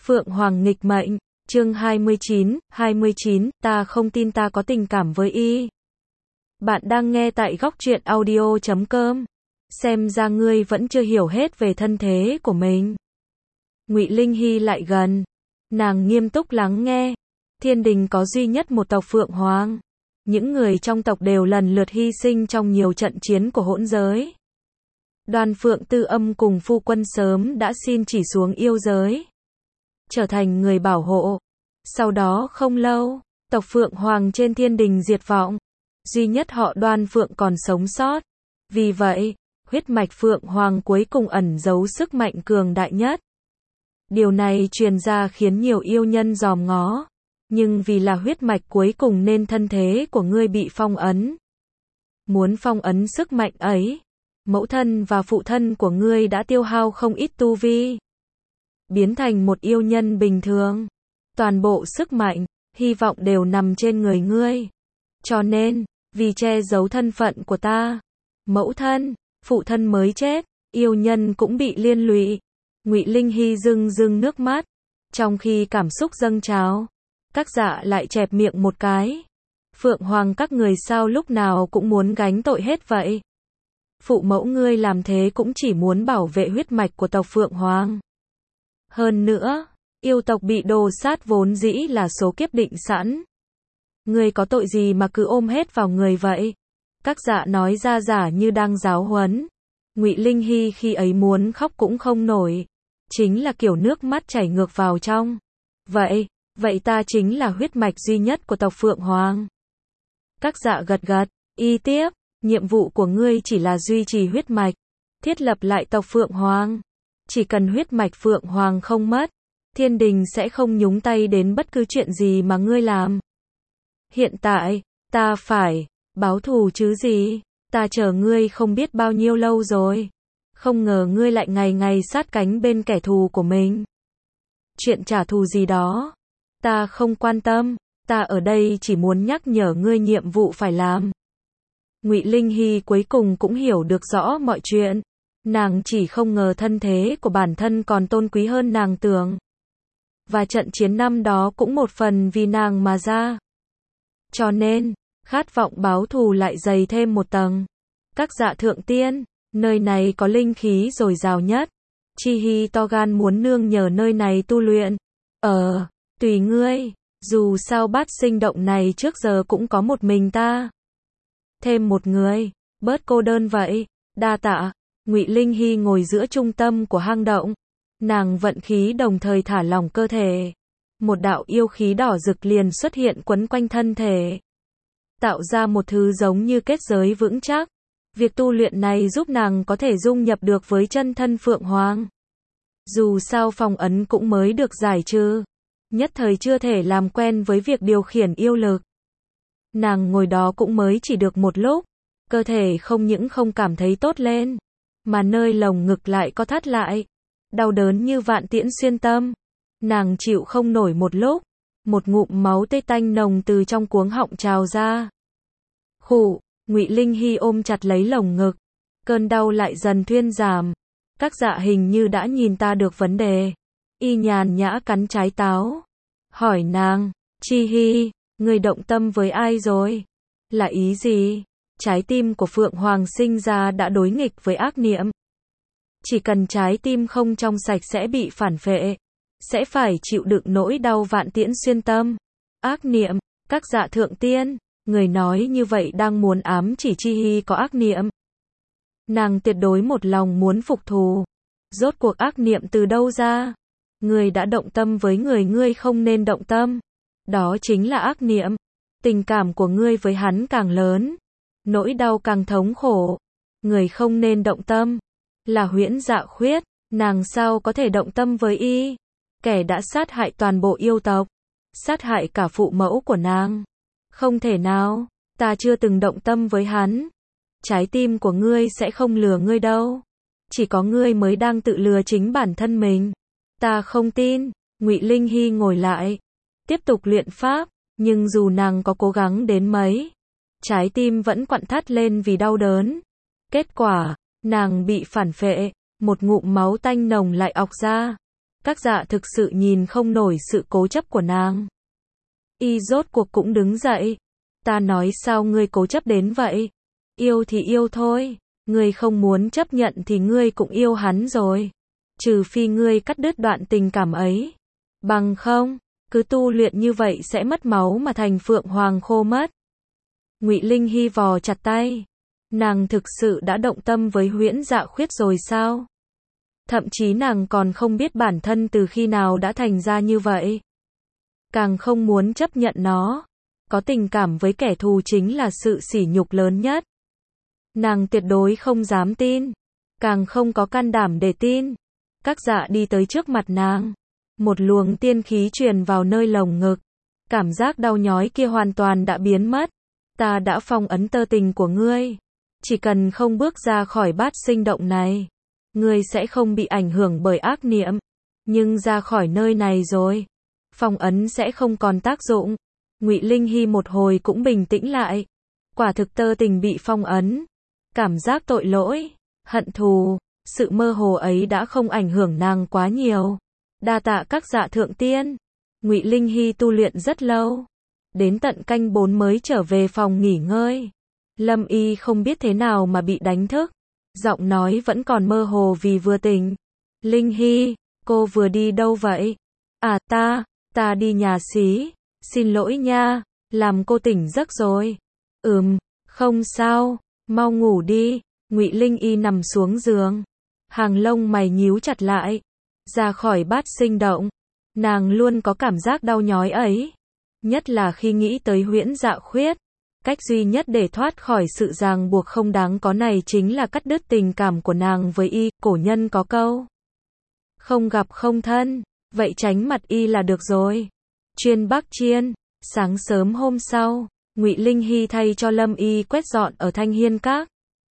Phượng Hoàng nghịch mệnh, chương 29, ta không tin ta có tình cảm với y. Bạn đang nghe tại góc truyện audio.com. Xem ra ngươi vẫn chưa hiểu hết về thân thế của mình. Ngụy Linh Hy lại gần. Nàng nghiêm túc lắng nghe. Thiên đình có duy nhất một tộc Phượng Hoàng. Những người trong tộc đều lần lượt hy sinh trong nhiều trận chiến của hỗn giới. Đoàn Phượng Tư Âm cùng phu quân sớm đã xin chỉ xuống yêu giới, trở thành người bảo hộ. Sau đó không lâu, tộc Phượng Hoàng trên thiên đình diệt vong. Duy nhất họ Đoan Phượng còn sống sót. Vì vậy, huyết mạch Phượng Hoàng cuối cùng ẩn giấu sức mạnh cường đại nhất. Điều này truyền ra khiến nhiều yêu nhân dòm ngó. Nhưng vì là huyết mạch cuối cùng nên thân thế của ngươi bị phong ấn. Muốn phong ấn sức mạnh ấy, mẫu thân và phụ thân của ngươi đã tiêu hao không ít tu vi, biến thành một yêu nhân bình thường. Toàn bộ sức mạnh, hy vọng đều nằm trên người ngươi. Cho nên, vì che giấu thân phận của ta, mẫu thân, phụ thân mới chết, yêu nhân cũng bị liên lụy. Ngụy Linh Hy rưng rưng nước mắt, trong khi cảm xúc dâng trào, các dạ lại chẹp miệng một cái. Phượng Hoàng các người sao lúc nào cũng muốn gánh tội hết vậy? Phụ mẫu ngươi làm thế cũng chỉ muốn bảo vệ huyết mạch của tộc Phượng Hoàng. Hơn nữa, yêu tộc bị đồ sát vốn dĩ là số kiếp định sẵn. Ngươi có tội gì mà cứ ôm hết vào người vậy? Các dạ nói ra giả như đang giáo huấn. Ngụy Linh Hy khi ấy muốn khóc cũng không nổi. Chính là kiểu nước mắt chảy ngược vào trong. Vậy ta chính là huyết mạch duy nhất của tộc Phượng Hoàng. Các dạ gật gật, y tiếp, nhiệm vụ của ngươi chỉ là duy trì huyết mạch, thiết lập lại tộc Phượng Hoàng. Chỉ cần huyết mạch Phượng Hoàng không mất, thiên đình sẽ không nhúng tay đến bất cứ chuyện gì mà ngươi làm. Hiện tại, ta phải báo thù chứ gì, ta chờ ngươi không biết bao nhiêu lâu rồi. Không ngờ ngươi lại ngày ngày sát cánh bên kẻ thù của mình. Chuyện trả thù gì đó, ta không quan tâm, ta ở đây chỉ muốn nhắc nhở ngươi nhiệm vụ phải làm. Ngụy Linh Hy cuối cùng cũng hiểu được rõ mọi chuyện. Nàng chỉ không ngờ thân thế của bản thân còn tôn quý hơn nàng tưởng. Và trận chiến năm đó cũng một phần vì nàng mà ra. Cho nên, khát vọng báo thù lại dày thêm một tầng. Các dạ thượng tiên, nơi này có linh khí dồi dào nhất. Chi Hy to gan muốn nương nhờ nơi này tu luyện. Tùy ngươi, dù sao bát sinh động này trước giờ cũng có một mình ta. Thêm một người, bớt cô đơn vậy, đa tạ. Ngụy Linh Hy ngồi giữa trung tâm của hang động. Nàng vận khí đồng thời thả lỏng cơ thể. Một đạo yêu khí đỏ rực liền xuất hiện quấn quanh thân thể, tạo ra một thứ giống như kết giới vững chắc. Việc tu luyện này giúp nàng có thể dung nhập được với chân thân Phượng Hoàng. Dù sao phong ấn cũng mới được giải trừ, nhất thời chưa thể làm quen với việc điều khiển yêu lực. Nàng ngồi đó cũng mới chỉ được một lúc, cơ thể không những không cảm thấy tốt lên, mà nơi lồng ngực lại co thắt lại, đau đớn như vạn tiễn xuyên tâm. Nàng chịu không nổi một lúc, một ngụm máu tê tanh nồng từ trong cuống họng trào ra. Khụ, Ngụy Linh Hy ôm chặt lấy lồng ngực, cơn đau lại dần thuyên giảm. Các dạ hình như đã nhìn ta được vấn đề. Y nhàn nhã cắn trái táo, hỏi nàng, Chi Hy, người động tâm với ai rồi? Là ý gì? Trái tim của Phượng Hoàng sinh ra đã đối nghịch với ác niệm. Chỉ cần trái tim không trong sạch sẽ bị phản phệ, sẽ phải chịu đựng nỗi đau vạn tiễn xuyên tâm. Ác niệm, các dạ thượng tiên, người nói như vậy đang muốn ám chỉ Chi Hy có ác niệm. Nàng tuyệt đối một lòng muốn phục thù. Rốt cuộc ác niệm từ đâu ra? Người đã động tâm với người ngươi không nên động tâm. Đó chính là ác niệm. Tình cảm của ngươi với hắn càng lớn, nỗi đau càng thống khổ. Người không nên động tâm là Huyễn Dạ Khuyết. Nàng sao có thể động tâm với y? Kẻ đã sát hại toàn bộ yêu tộc, sát hại cả phụ mẫu của nàng. Không thể nào, ta chưa từng động tâm với hắn. Trái tim của ngươi sẽ không lừa ngươi đâu. Chỉ có ngươi mới đang tự lừa chính bản thân mình. Ta không tin. Ngụy Linh Hy ngồi lại, tiếp tục luyện pháp, nhưng dù nàng có cố gắng đến mấy, trái tim vẫn quặn thắt lên vì đau đớn. Kết quả, nàng bị phản phệ, một ngụm máu tanh nồng lại ọc ra. Các dạ thực sự nhìn không nổi sự cố chấp của nàng. Y rốt cuộc cũng đứng dậy. Ta nói sao ngươi cố chấp đến vậy? Yêu thì yêu thôi. Ngươi không muốn chấp nhận thì ngươi cũng yêu hắn rồi. Trừ phi ngươi cắt đứt đoạn tình cảm ấy. Bằng không, cứ tu luyện như vậy sẽ mất máu mà thành phượng hoàng khô mất. Ngụy Linh Hy vò chặt tay. Nàng thực sự đã động tâm với Huyễn Dạ Khuyết rồi sao? Thậm chí nàng còn không biết bản thân từ khi nào đã thành ra như vậy. Càng không muốn chấp nhận nó. Có tình cảm với kẻ thù chính là sự sỉ nhục lớn nhất. Nàng tuyệt đối không dám tin. Càng không có can đảm để tin. Các dạ đi tới trước mặt nàng. Một luồng tiên khí truyền vào nơi lồng ngực. Cảm giác đau nhói kia hoàn toàn đã biến mất. Ta đã phong ấn tơ tình của ngươi. Chỉ cần không bước ra khỏi bát sinh động này, ngươi sẽ không bị ảnh hưởng bởi ác niệm. Nhưng ra khỏi nơi này rồi, phong ấn sẽ không còn tác dụng. Ngụy Linh Hy một hồi cũng bình tĩnh lại. Quả thực tơ tình bị phong ấn. Cảm giác tội lỗi, hận thù, sự mơ hồ ấy đã không ảnh hưởng nàng quá nhiều. Đa tạ các dạ thượng tiên. Ngụy Linh Hy tu luyện rất lâu. Đến tận canh 4 mới trở về phòng nghỉ ngơi. Lâm Y không biết thế nào mà bị đánh thức. Giọng nói vẫn còn mơ hồ vì vừa tỉnh. Linh Hy, cô vừa đi đâu vậy? À ta đi nhà xí. Xin lỗi nha, làm cô tỉnh giấc rồi. Không sao, mau ngủ đi. Ngụy Linh Y nằm xuống giường. Hàng lông mày nhíu chặt lại. Ra khỏi bát sinh động. Nàng luôn có cảm giác đau nhói ấy. Nhất là khi nghĩ tới Huyễn Dạ Khuyết. Cách duy nhất để thoát khỏi sự ràng buộc không đáng có này chính là cắt đứt tình cảm của nàng với y. Cổ nhân có câu. Không gặp không thân. Vậy tránh mặt y là được rồi. Chuyên Bắc Chiên. Sáng sớm hôm sau, Ngụy Linh Hy thay cho Lâm Y quét dọn ở Thanh Hiên Các.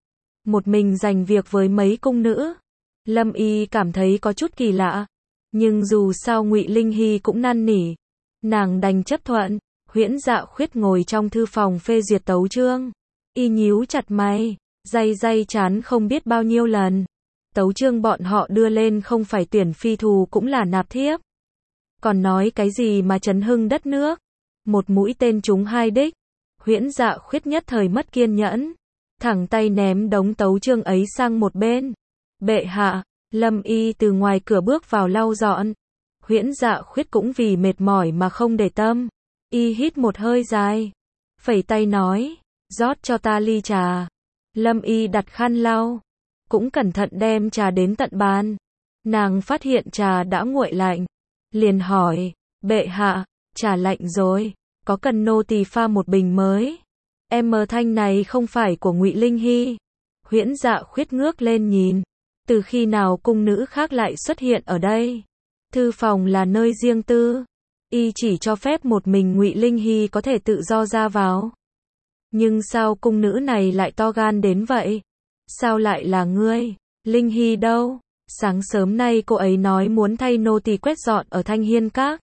Một mình dành việc với mấy cung nữ. Lâm Y cảm thấy có chút kỳ lạ. Nhưng dù sao Ngụy Linh Hy cũng năn nỉ. Nàng đành chấp thuận. Huyễn Dạ Khuyết ngồi trong thư phòng phê duyệt tấu chương. Y nhíu chặt mày, day chán không biết bao nhiêu lần. Tấu chương bọn họ đưa lên không phải tuyển phi thù cũng là nạp thiếp. Còn nói cái gì mà chấn hưng đất nước. Một mũi tên trúng hai đích. Huyễn Dạ Khuyết nhất thời mất kiên nhẫn. Thẳng tay ném đống tấu chương ấy sang một bên. Bệ hạ, Lâm Y từ ngoài cửa bước vào lau dọn. Huyễn Dạ Khuyết cũng vì mệt mỏi mà không để tâm. Y hít một hơi dài. Phẩy tay nói. Rót cho ta ly trà. Lâm Y đặt khăn lau. Cũng cẩn thận đem trà đến tận bàn. Nàng phát hiện trà đã nguội lạnh. Liền hỏi. Bệ hạ, trà lạnh rồi. Có cần nô tỳ pha một bình mới? Thanh này không phải của Ngụy Linh Hy. Huyễn Dạ Khuyết ngước lên nhìn. Từ khi nào cung nữ khác lại xuất hiện ở đây? Thư phòng là nơi riêng tư. Y chỉ cho phép một mình Ngụy Linh Hy có thể tự do ra vào. Nhưng sao cung nữ này lại to gan đến vậy? Sao lại là ngươi? Linh Hy đâu? Sáng sớm nay cô ấy nói muốn thay nô tỳ quét dọn ở Thanh Hiên Các.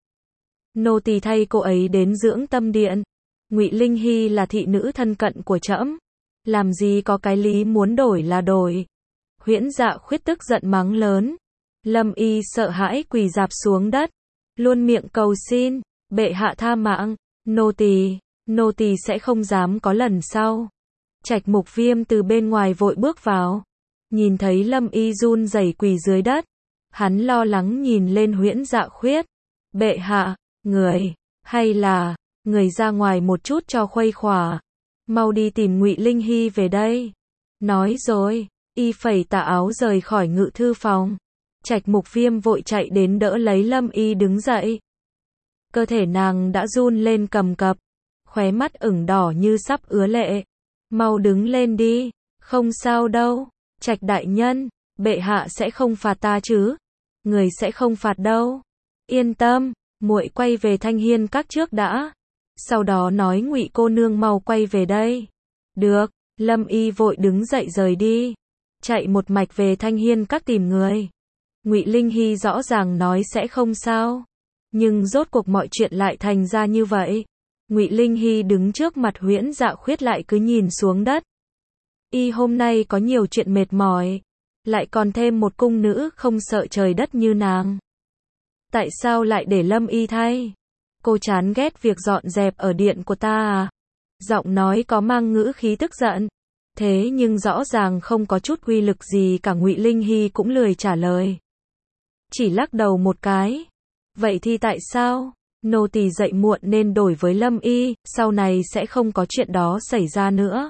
Nô tỳ thay cô ấy đến dưỡng tâm điện. Ngụy Linh Hy là thị nữ thân cận của trẫm. Làm gì có cái lý muốn đổi là đổi. Huyễn Dạ Khuyết tức giận mắng lớn. Lâm Y sợ hãi quỳ rạp xuống đất. Luôn miệng cầu xin. Bệ hạ tha mạng. Nô tỳ sẽ không dám có lần sau. Trạch Mục Viêm từ bên ngoài vội bước vào. Nhìn thấy Lâm Y run rẩy quỳ dưới đất. Hắn lo lắng nhìn lên Huyễn Dạ Khuyết. Bệ hạ, hay là, người ra ngoài một chút cho khuây khỏa. Mau đi tìm Ngụy Linh Hy về đây. Nói rồi, y phẩy tà áo rời khỏi ngự thư phòng. Trạch Mục Viêm vội chạy đến đỡ lấy Lâm Y đứng dậy. Cơ thể nàng đã run lên cầm cập. Khóe mắt ửng đỏ như sắp ứa lệ. Mau đứng lên đi. Không sao đâu. Trạch đại nhân, bệ hạ sẽ không phạt ta chứ? Người sẽ không phạt đâu. Yên tâm, muội quay về Thanh Hiên Các trước đã. Sau đó nói Ngụy cô nương mau quay về đây. Được, Lâm Y vội đứng dậy rời đi. Chạy một mạch về Thanh Hiên Các tìm người. Ngụy Linh Hy rõ ràng nói sẽ không sao. Nhưng rốt cuộc mọi chuyện lại thành ra như vậy. Ngụy Linh Hy đứng trước mặt Huyễn Dạ Khuyết lại cứ nhìn xuống đất. Y hôm nay có nhiều chuyện mệt mỏi. Lại còn thêm một cung nữ không sợ trời đất như nàng. Tại sao lại để Lâm Y thay? Cô chán ghét việc dọn dẹp ở điện của ta à? Giọng nói có mang ngữ khí tức giận. Thế nhưng rõ ràng không có chút uy lực gì cả. Ngụy Linh Hy cũng lười trả lời. Chỉ lắc đầu một cái. Vậy thì tại sao? Nô tỳ dậy muộn nên đổi với Lâm Y, sau này sẽ không có chuyện đó xảy ra nữa.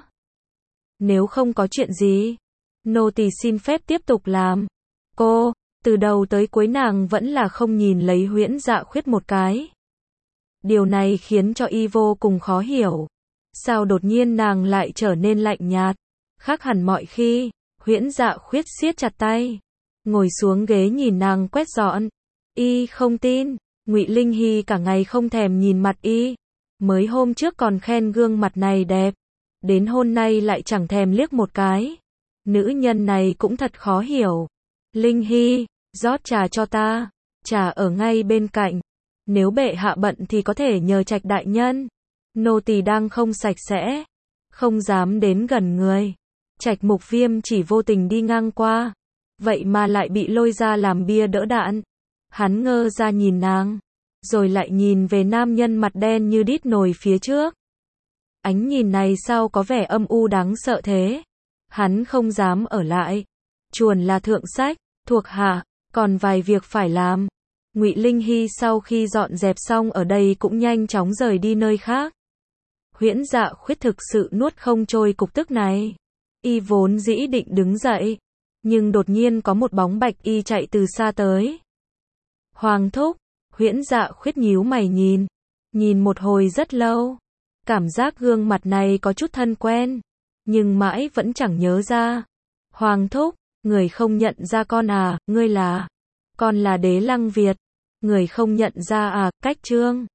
Nếu không có chuyện gì, nô tỳ xin phép tiếp tục làm. Cô, từ đầu tới cuối nàng vẫn là không nhìn lấy Huyễn Dạ Khuyết một cái. Điều này khiến cho y vô cùng khó hiểu. Sao đột nhiên nàng lại trở nên lạnh nhạt, khác hẳn mọi khi. Huyễn Dạ Khuyết siết chặt tay, ngồi xuống ghế nhìn nàng quét dọn. Y không tin. Ngụy Linh Hy cả ngày không thèm nhìn mặt y. Mới hôm trước còn khen gương mặt này đẹp, đến hôm nay lại chẳng thèm liếc một cái. Nữ nhân này cũng thật khó hiểu. Linh Hy, rót trà cho ta. Trà ở ngay bên cạnh. Nếu bệ hạ bận thì có thể nhờ Trạch đại nhân. Nô tỳ đang không sạch sẽ, không dám đến gần người. Trạch Mục Viêm chỉ vô tình đi ngang qua, vậy mà lại bị lôi ra làm bia đỡ đạn. Hắn ngơ ra nhìn nàng, rồi lại nhìn về nam nhân mặt đen như đít nồi phía trước. Ánh nhìn này sao có vẻ âm u đáng sợ thế? Hắn không dám ở lại. Chuồn là thượng sách, thuộc hạ, còn vài việc phải làm. Ngụy Linh Hy sau khi dọn dẹp xong ở đây cũng nhanh chóng rời đi nơi khác. Huyễn Dạ Khuyết thực sự nuốt không trôi cục tức này. Y vốn dĩ định đứng dậy, nhưng đột nhiên có một bóng bạch y chạy từ xa tới. Hoàng thúc. Huyễn Dạ Khuyết nhíu mày nhìn một hồi rất lâu. Cảm giác gương mặt này có chút thân quen, nhưng mãi vẫn chẳng nhớ ra. Hoàng thúc, người không nhận ra con à? Ngươi là? Con là Đế Lăng Việt. Người không nhận ra à? Cách Trương.